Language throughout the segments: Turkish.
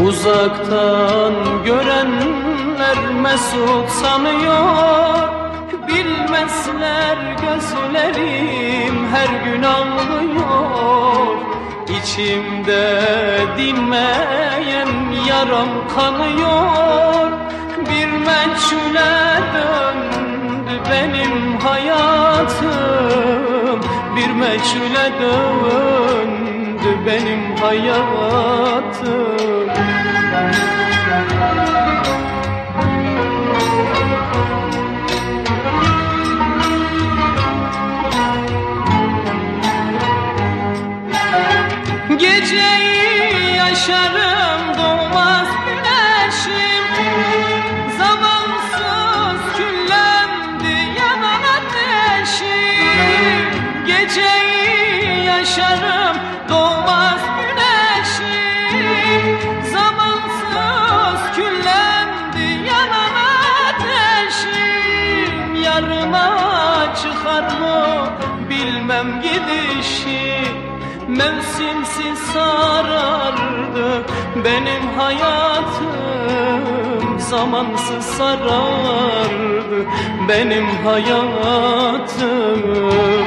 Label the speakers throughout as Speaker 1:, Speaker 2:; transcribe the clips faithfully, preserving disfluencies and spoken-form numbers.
Speaker 1: Uzaktan görenler mesut sanıyor, bilmezler gözlerim her gün ağlıyor. İçimde dinmeyen yaram kanıyor. Bir meçhule döndü benim hayatım, bir meçhule döndü benim hayatım. Geceyi yaşarım doğmaz güneşim, zamansız küllendi yanan ateşim. Geceyi yaşarım doğmaz güneşim, zamansız küllendi yanan ateşim. Yarına çıkar mı bilmem gidişi, mevsimsiz sarardı benim hayatım, zamansız sarardı benim hayatım.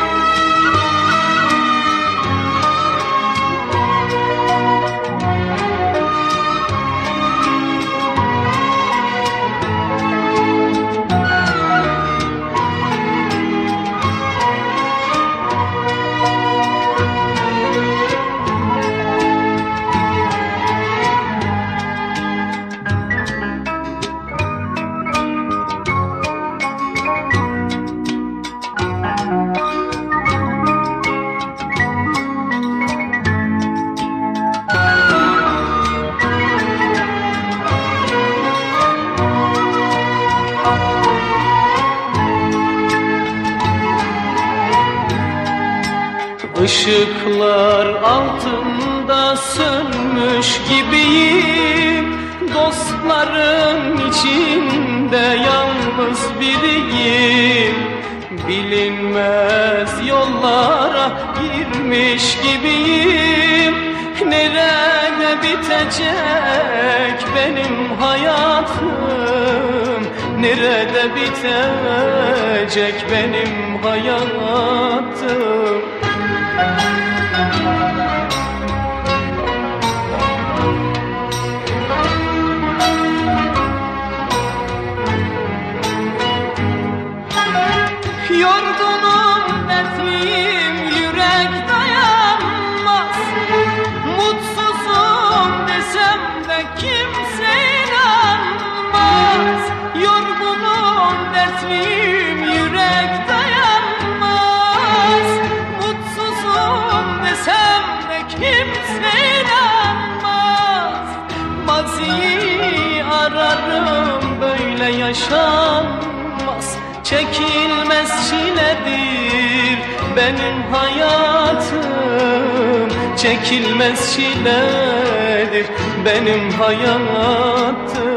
Speaker 1: Işıklar altında sönmüş gibiyim, dostların içinde yalnız biriyim. Bilinmez yollara girmiş gibiyim. Nerede bitecek benim hayatım, nerede bitecek benim hayatım? Yorgunum, dertliyim, yürek dayanmaz. Mutsuzum desem de kimse inanmaz. Yorgunum, dertliyim, yürek dayanmaz. Mutsuzum desem de kimse inanmaz. Maziyi ararım, böyle yaşanmaz. Çekilmez çiledir benim hayatım, çekilmez çiledir benim hayatım.